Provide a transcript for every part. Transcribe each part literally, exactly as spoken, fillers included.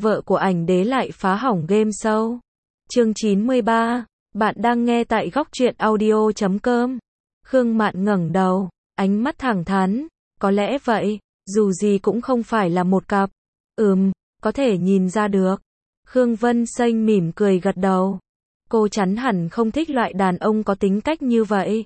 vợ của ảnh đế lại phá hỏng game show. Chương chín mươi ba, bạn đang nghe tại góc truyện audio chấm com. Khương Mạn ngẩng đầu, ánh mắt thẳng thắn, có lẽ vậy, dù gì cũng không phải là một cặp. Ừm, có thể nhìn ra được. Khương Vân Xanh mỉm cười gật đầu. Cô chắn hẳn không thích loại đàn ông có tính cách như vậy.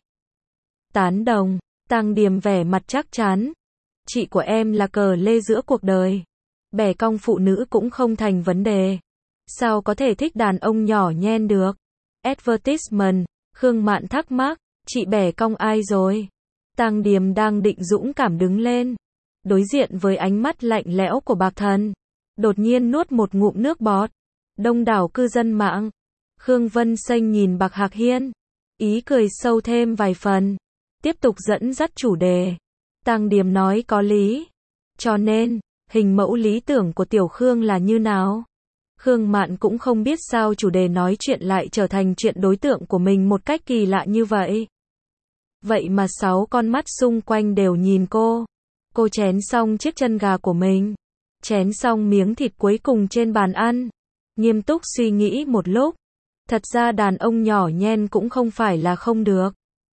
Tán đồng, Tăng Điềm vẻ mặt chắc chắn. Chị của em là cờ lê giữa cuộc đời. Bẻ cong phụ nữ cũng không thành vấn đề. Sao có thể thích đàn ông nhỏ nhen được? Advertisement, Khương Mạn thắc mắc, chị bẻ cong ai rồi? Tăng Điềm đang định dũng cảm đứng lên. Đối diện với ánh mắt lạnh lẽo của Bạc Thần. Đột nhiên nuốt một ngụm nước bọt. Đông đảo cư dân mạng. Khương Vân Xanh nhìn Bạc Hạc Hiên. Ý cười sâu thêm vài phần. Tiếp tục dẫn dắt chủ đề. Tăng Điềm nói có lý. Cho nên, hình mẫu lý tưởng của Tiểu Khương là như nào? Khương Mạn cũng không biết sao chủ đề nói chuyện lại trở thành chuyện đối tượng của mình một cách kỳ lạ như vậy. Vậy mà sáu con mắt xung quanh đều nhìn cô. Cô chén xong chiếc chân gà của mình. Chén xong miếng thịt cuối cùng trên bàn ăn. Nghiêm túc suy nghĩ một lúc. Thật ra đàn ông nhỏ nhen cũng không phải là không được.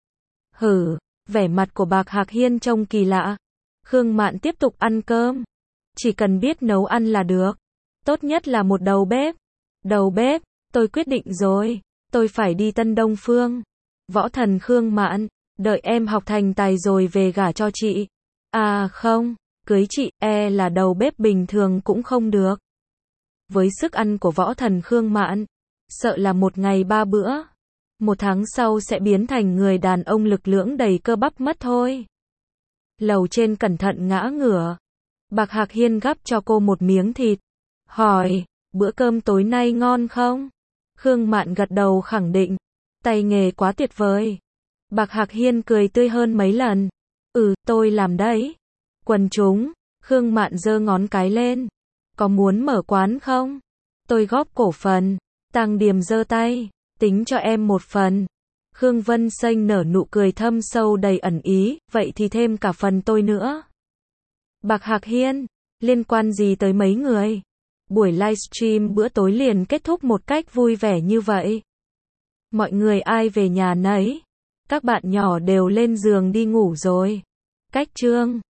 Hử, vẻ mặt của Bạc Hạc Hiên trông kỳ lạ. Khương Mạn tiếp tục ăn cơm. Chỉ cần biết nấu ăn là được. Tốt nhất là một đầu bếp. Đầu bếp, tôi quyết định rồi. Tôi phải đi Tân Đông Phương. Võ Thần Khương Mạn, đợi em học thành tài rồi về gả cho chị. À không, cưới chị, e là đầu bếp bình thường cũng không được. Với sức ăn của Võ Thần Khương Mạn, sợ là một ngày ba bữa. Một tháng sau sẽ biến thành người đàn ông lực lưỡng đầy cơ bắp mất thôi. Lầu trên cẩn thận ngã ngửa. Bạc Hạc Hiên gắp cho cô một miếng thịt. Hỏi, bữa cơm tối nay ngon không? Khương Mạn gật đầu khẳng định. Tay nghề quá tuyệt vời. Bạc Hạc Hiên cười tươi hơn mấy lần. Ừ, tôi làm đấy. Quần chúng, Khương Mạn giơ ngón cái lên. Có muốn mở quán không? Tôi góp cổ phần. Tăng Điềm giơ tay. Tính cho em một phần. Khương Vân Xanh nở nụ cười thâm sâu đầy ẩn ý. Vậy thì thêm cả phần tôi nữa. Bạc Hạc Hiên, liên quan gì tới mấy người? Buổi livestream bữa tối liền kết thúc một cách vui vẻ như vậy. Mọi người ai về nhà nấy. Các bạn nhỏ đều lên giường đi ngủ rồi. Cách chương